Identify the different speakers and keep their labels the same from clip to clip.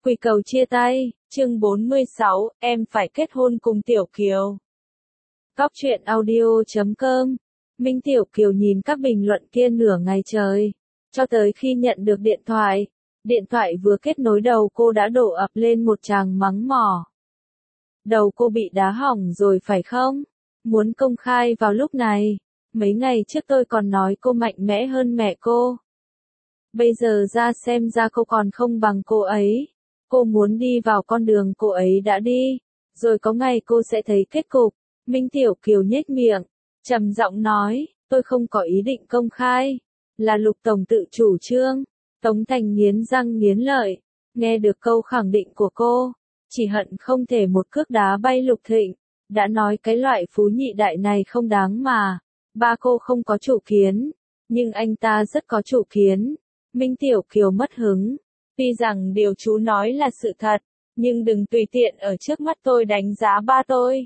Speaker 1: Quy cầu chia tay, chương 46, em phải kết hôn cùng Tiểu Kiều. Góc truyện audio.com. Minh Tiểu Kiều nhìn các bình luận kia nửa ngày trời, cho tới khi nhận được điện thoại vừa kết nối đầu cô đã đổ ập lên một tràng mắng mỏ. Đầu cô bị đá hỏng rồi phải không? Muốn công khai vào lúc này, mấy ngày trước tôi còn nói cô mạnh mẽ hơn mẹ cô. Bây giờ ra xem ra cô còn không bằng cô ấy. Cô muốn đi vào con đường cô ấy đã đi, rồi có ngày cô sẽ thấy kết cục. Minh Tiểu Kiều nhếch miệng, trầm giọng nói, tôi không có ý định công khai, là Lục Tổng tự chủ trương. Tống Thành nghiến răng nghiến lợi, nghe được câu khẳng định của cô, chỉ hận không thể một cước đá bay Lục Thịnh, đã nói cái loại phú nhị đại này không đáng mà. Ba cô không có chủ kiến, nhưng anh ta rất có chủ kiến. Minh Tiểu Kiều mất hứng. Tuy rằng điều chú nói là sự thật, nhưng đừng tùy tiện ở trước mắt tôi đánh giá ba tôi.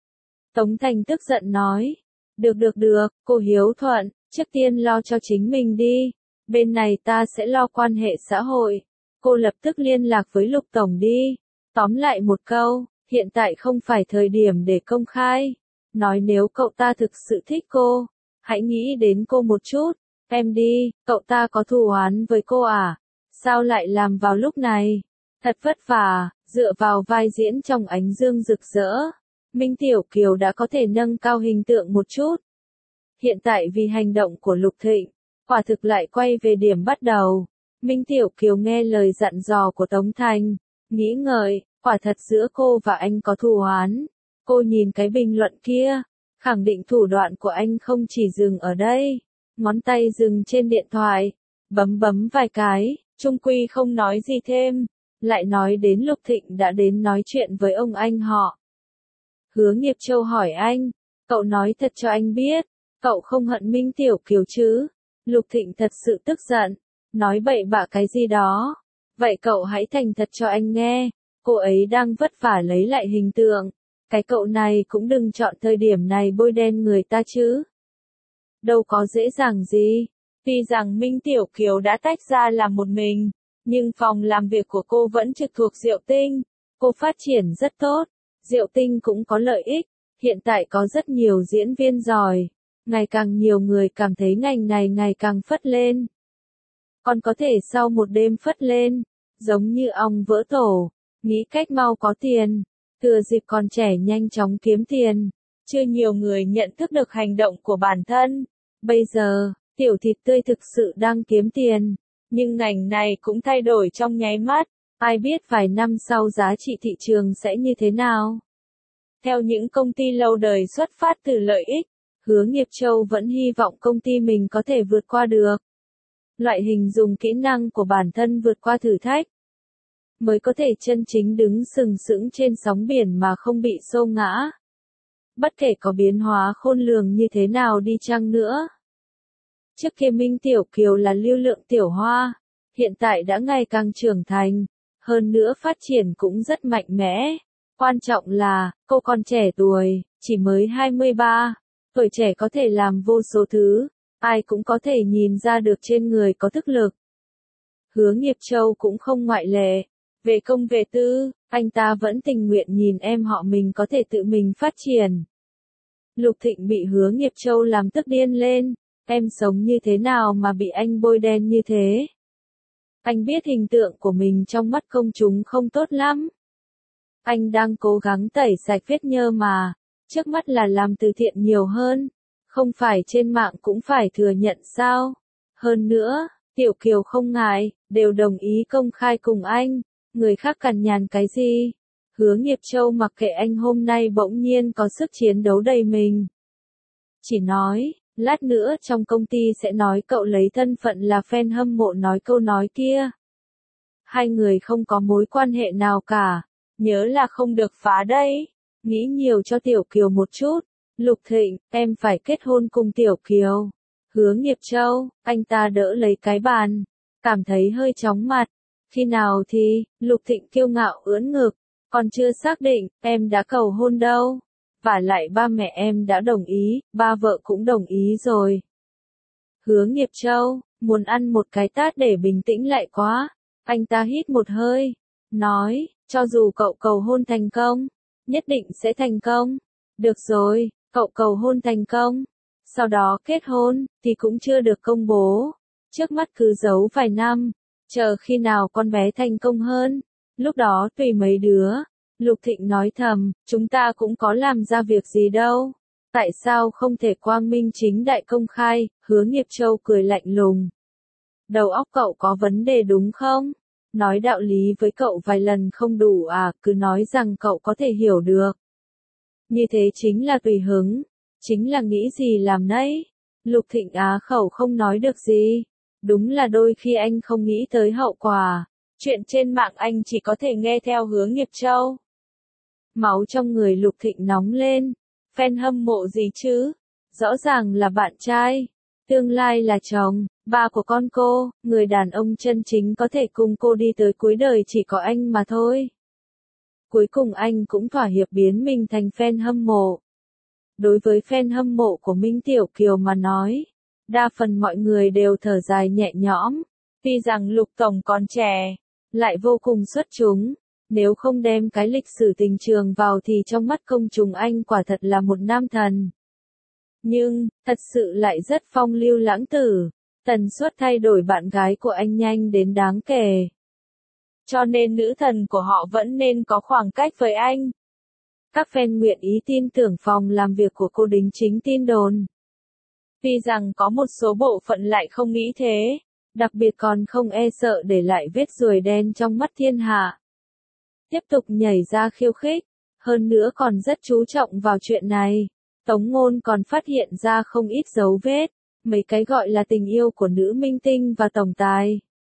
Speaker 1: Tống Thành tức giận nói. Được, cô hiếu thuận, trước tiên lo cho chính mình đi. Bên này ta sẽ lo quan hệ xã hội. Cô lập tức liên lạc với Lục Tổng đi. Tóm lại một câu, hiện tại không phải thời điểm để công khai. Nói nếu cậu ta thực sự thích cô, hãy nghĩ đến cô một chút. Em đi, cậu ta có thù oán với cô à? Sao lại làm vào lúc này? Thật vất vả, dựa vào vai diễn trong ánh dương rực rỡ. Minh Tiểu Kiều đã có thể nâng cao hình tượng một chút. Hiện tại vì hành động của Lục Thịnh, quả thực lại quay về điểm bắt đầu. Minh Tiểu Kiều nghe lời dặn dò của Tống Thành, nghĩ ngợi, quả thật giữa cô và anh có thù oán. Cô nhìn cái bình luận kia, khẳng định thủ đoạn của anh không chỉ dừng ở đây. Ngón tay dừng trên điện thoại, bấm vài cái, chung quy không nói gì thêm, lại nói đến Lục Thịnh đã đến nói chuyện với ông anh họ. Hứa Nghiệp Châu hỏi anh, cậu nói thật cho anh biết, cậu không hận Minh Tiểu Kiều chứ? Lục Thịnh thật sự tức giận, nói bậy bạ cái gì đó. Vậy cậu hãy thành thật cho anh nghe, cô ấy đang vất vả lấy lại hình tượng, cái cậu này cũng đừng chọn thời điểm này bôi đen người ta chứ. Đâu có dễ dàng gì. Tuy rằng Minh Tiểu Kiều đã tách ra làm một mình, nhưng phòng làm việc của cô vẫn trực thuộc Diệu Tinh. Cô phát triển rất tốt, Diệu Tinh cũng có lợi ích, hiện tại có rất nhiều diễn viên giỏi, ngày càng nhiều người cảm thấy ngành này ngày càng phất lên. Còn có thể sau một đêm phất lên, giống như ong vỡ tổ, nghĩ cách mau có tiền, thừa dịp còn trẻ nhanh chóng kiếm tiền. Chưa nhiều người nhận thức được hành động của bản thân. Bây giờ, tiểu thịt tươi thực sự đang kiếm tiền, nhưng ngành này cũng thay đổi trong nháy mắt, ai biết vài năm sau giá trị thị trường sẽ như thế nào. Theo những công ty lâu đời xuất phát từ lợi ích, Hứa Nghiệp Châu vẫn hy vọng công ty mình có thể vượt qua được. Loại hình dùng kỹ năng của bản thân vượt qua thử thách, mới có thể chân chính đứng sừng sững trên sóng biển mà không bị xô ngã. Bất kể có biến hóa khôn lường như thế nào đi chăng nữa. Trước kia Minh Tiểu Kiều là lưu lượng tiểu hoa, hiện tại đã ngày càng trưởng thành, hơn nữa phát triển cũng rất mạnh mẽ. Quan trọng là, cô còn trẻ tuổi, chỉ mới 23, tuổi trẻ có thể làm vô số thứ, ai cũng có thể nhìn ra được trên người có thực lực. Hứa Nghiệp Châu cũng không ngoại lệ, về công về tư, anh ta vẫn tình nguyện nhìn em họ mình có thể tự mình phát triển. Lục Thịnh bị Hứa Nghiệp Châu làm tức điên lên, em sống như thế nào mà bị anh bôi đen như thế? Anh biết hình tượng của mình trong mắt công chúng không tốt lắm. Anh đang cố gắng tẩy sạch vết nhơ mà, trước mắt là làm từ thiện nhiều hơn, không phải trên mạng cũng phải thừa nhận sao? Hơn nữa, Tiểu Kiều không ngại, đều đồng ý công khai cùng anh, người khác cằn nhằn cái gì? Hứa Nghiệp Châu mặc kệ anh hôm nay bỗng nhiên có sức chiến đấu đầy mình. Chỉ nói, lát nữa trong công ty sẽ nói cậu lấy thân phận là fan hâm mộ nói câu nói kia. Hai người không có mối quan hệ nào cả, nhớ là không được phá đấy. Nghĩ nhiều cho Tiểu Kiều một chút. Lục Thịnh, em phải kết hôn cùng Tiểu Kiều. Hứa Nghiệp Châu, anh ta đỡ lấy cái bàn, cảm thấy hơi chóng mặt. Khi nào thì? Lục Thịnh kiêu ngạo ưỡn ngực, còn chưa xác định, em đã cầu hôn đâu. Vả lại ba mẹ em đã đồng ý, ba vợ cũng đồng ý rồi. Hứa Nghiệp Châu, muốn ăn một cái tát để bình tĩnh lại quá. Anh ta hít một hơi, nói, cho dù cậu cầu hôn thành công, nhất định sẽ thành công. Được rồi, cậu cầu hôn thành công, sau đó kết hôn, thì cũng chưa được công bố. Trước mắt cứ giấu vài năm, chờ khi nào con bé thành công hơn, lúc đó tùy mấy đứa. Lục Thịnh nói thầm, chúng ta cũng có làm ra việc gì đâu. Tại sao không thể quang minh chính đại công khai, Hứa Nghiệp Châu cười lạnh lùng. Đầu óc cậu có vấn đề đúng không? Nói đạo lý với cậu vài lần không đủ à, cứ nói rằng cậu có thể hiểu được. Như thế chính là tùy hứng, chính là nghĩ gì làm nấy. Lục Thịnh á khẩu không nói được gì. Đúng là đôi khi anh không nghĩ tới hậu quả. Chuyện trên mạng anh chỉ có thể nghe theo Hứa Nghiệp Châu. Máu trong người Lục Thịnh nóng lên. Fan hâm mộ gì chứ? Rõ ràng là bạn trai, tương lai là chồng, ba của con cô, người đàn ông chân chính có thể cùng cô đi tới cuối đời chỉ có anh mà thôi. Cuối cùng anh cũng thỏa hiệp biến mình thành fan hâm mộ. Đối với fan hâm mộ của Minh Tiểu Kiều mà nói, đa phần mọi người đều thở dài nhẹ nhõm, tuy rằng Lục Tổng còn trẻ, lại vô cùng xuất chúng. Nếu không đem cái lịch sử tình trường vào thì trong mắt công chúng anh quả thật là một nam thần. Nhưng, thật sự lại rất phong lưu lãng tử, tần suất thay đổi bạn gái của anh nhanh đến đáng kể. Cho nên nữ thần của họ vẫn nên có khoảng cách với anh. Các fan nguyện ý tin tưởng phòng làm việc của cô đính chính tin đồn. Tuy rằng có một số bộ phận lại không nghĩ thế, đặc biệt còn không e sợ để lại vết ruồi đen trong mắt thiên hạ. Tiếp tục nhảy ra khiêu khích, hơn nữa còn rất chú trọng vào chuyện này. Tống Ngôn còn phát hiện ra không ít dấu vết, mấy cái gọi là tình yêu của nữ minh tinh và tổng tài.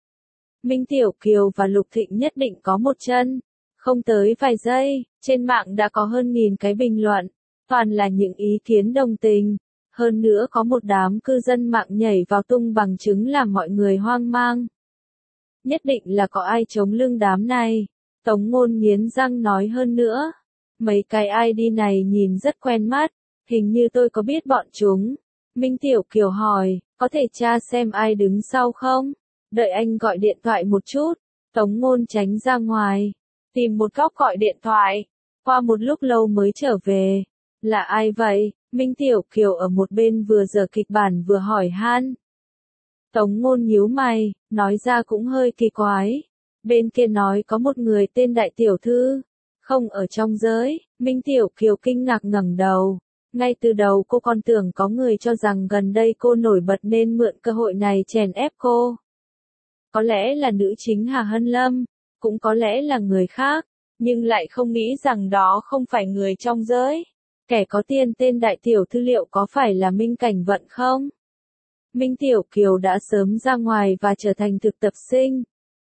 Speaker 1: Minh Tiểu Kiều và Lục Thịnh nhất định có một chân. Không tới vài giây, trên mạng đã có hơn 1000 cái bình luận, toàn là những ý kiến đồng tình. Hơn nữa có một đám cư dân mạng nhảy vào tung bằng chứng làm mọi người hoang mang. Nhất định là có ai chống lưng đám này. Tống Ngôn nghiến răng nói hơn nữa. Mấy cái ID này nhìn rất quen mắt, hình như tôi có biết bọn chúng. Minh Tiểu Kiều hỏi, có thể tra xem ai đứng sau không? Đợi anh gọi điện thoại một chút. Tống Ngôn tránh ra ngoài, tìm một góc gọi điện thoại. Qua một lúc lâu mới trở về. Là ai vậy? Minh Tiểu Kiều ở một bên vừa dở kịch bản vừa hỏi han. Tống Ngôn nhíu mày, nói ra cũng hơi kỳ quái. Bên kia nói có một người tên Đại Tiểu Thư, không ở trong giới. Minh Tiểu Kiều kinh ngạc ngẩng đầu. Ngay từ đầu cô còn tưởng có người cho rằng gần đây cô nổi bật nên mượn cơ hội này chèn ép cô. Có lẽ là nữ chính Hà Hân Lâm, cũng có lẽ là người khác, nhưng lại không nghĩ rằng đó không phải người trong giới. Kẻ có tiền tên Đại Tiểu Thư liệu có phải là Minh Cảnh Vận không? Minh Tiểu Kiều đã sớm ra ngoài và trở thành thực tập sinh.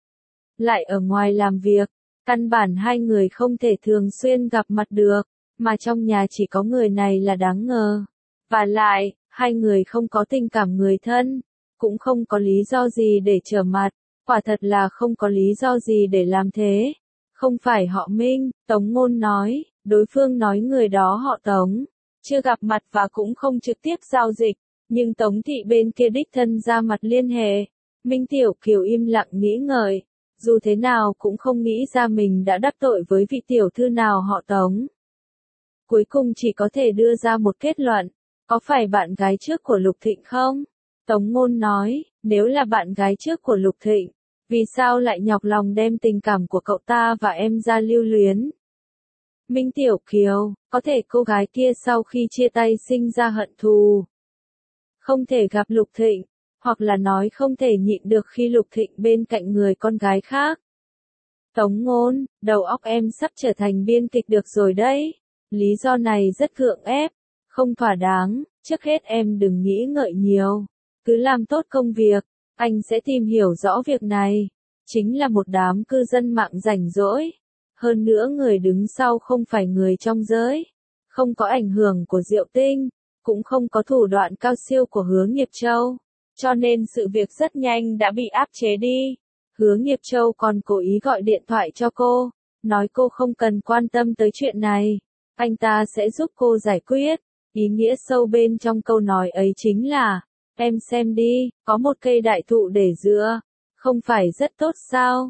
Speaker 1: Lại ở ngoài làm việc, căn bản hai người không thể thường xuyên gặp mặt được, mà trong nhà chỉ có người này là đáng ngờ. Và lại, hai người không có tình cảm người thân, cũng không có lý do gì để trở mặt, quả thật là không có lý do gì để làm thế. Không phải họ Minh, Tống Ngôn nói, đối phương nói người đó họ Tống, chưa gặp mặt và cũng không trực tiếp giao dịch, nhưng Tống thị bên kia đích thân ra mặt liên hệ. Minh Tiểu Kiều im lặng nghĩ ngợi, dù thế nào cũng không nghĩ ra mình đã đắc tội với vị tiểu thư nào họ Tống. Cuối cùng chỉ có thể đưa ra một kết luận, có phải bạn gái trước của Lục Thịnh không? Tống Ngôn nói, nếu là bạn gái trước của Lục Thịnh, vì sao lại nhọc lòng đem tình cảm của cậu ta và em ra lưu luyến? Minh Tiểu Kiều, có thể cô gái kia sau khi chia tay sinh ra hận thù, không thể gặp Lục Thịnh, hoặc là nói không thể nhịn được khi Lục Thịnh bên cạnh người con gái khác. Tống Ngôn, đầu óc em sắp trở thành biên kịch được rồi đấy. Lý do này rất gượng ép, không thỏa đáng, trước hết em đừng nghĩ ngợi nhiều, cứ làm tốt công việc, anh sẽ tìm hiểu rõ việc này. Chính là một đám cư dân mạng rảnh rỗi. Hơn nữa người đứng sau không phải người trong giới, không có ảnh hưởng của Diệu Tinh, cũng không có thủ đoạn cao siêu của Hứa Nghiệp Châu, cho nên sự việc rất nhanh đã bị áp chế đi. Hứa Nghiệp Châu còn cố ý gọi điện thoại cho cô, nói cô không cần quan tâm tới chuyện này, anh ta sẽ giúp cô giải quyết. Ý nghĩa sâu bên trong câu nói ấy chính là, em xem đi, có một cây đại thụ để dựa, không phải rất tốt sao?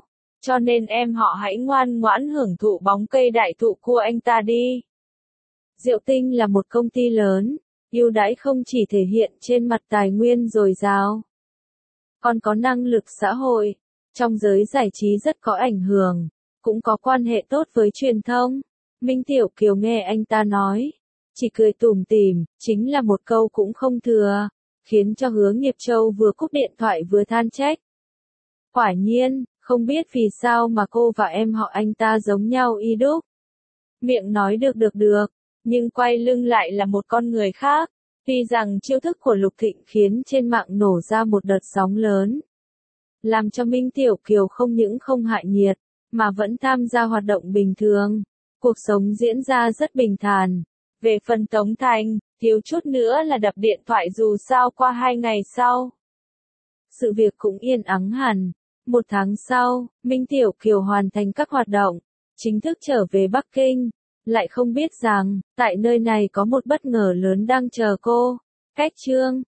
Speaker 1: cho nên em họ hãy ngoan ngoãn hưởng thụ bóng cây đại thụ của anh ta đi. Diệu Tinh là một công ty lớn, ưu đãi không chỉ thể hiện trên mặt tài nguyên dồi dào, còn có năng lực xã hội, trong giới giải trí rất có ảnh hưởng, cũng có quan hệ tốt với truyền thông. Minh Tiểu Kiều nghe anh ta nói, chỉ cười tủm tỉm, chính là một câu cũng không thừa, khiến cho Hứa Nghiệp Châu vừa cúp điện thoại vừa than trách. Quả nhiên, không biết vì sao mà cô và em họ anh ta giống nhau y đúc. Miệng nói được, nhưng quay lưng lại là một con người khác. Tuy rằng chiêu thức của Lục Thịnh khiến trên mạng nổ ra một đợt sóng lớn, làm cho Minh Tiểu Kiều không những không hạ nhiệt, mà vẫn tham gia hoạt động bình thường. Cuộc sống diễn ra rất bình thản. Về phần Tống Thành, thiếu chút nữa là đập điện thoại dù sao qua 2 ngày sau. Sự việc cũng yên ắng hẳn. 1 tháng sau, Minh Tiểu Kiều hoàn thành các hoạt động, chính thức trở về Bắc Kinh. Lại không biết rằng, tại nơi này có một bất ngờ lớn đang chờ cô. Cách chương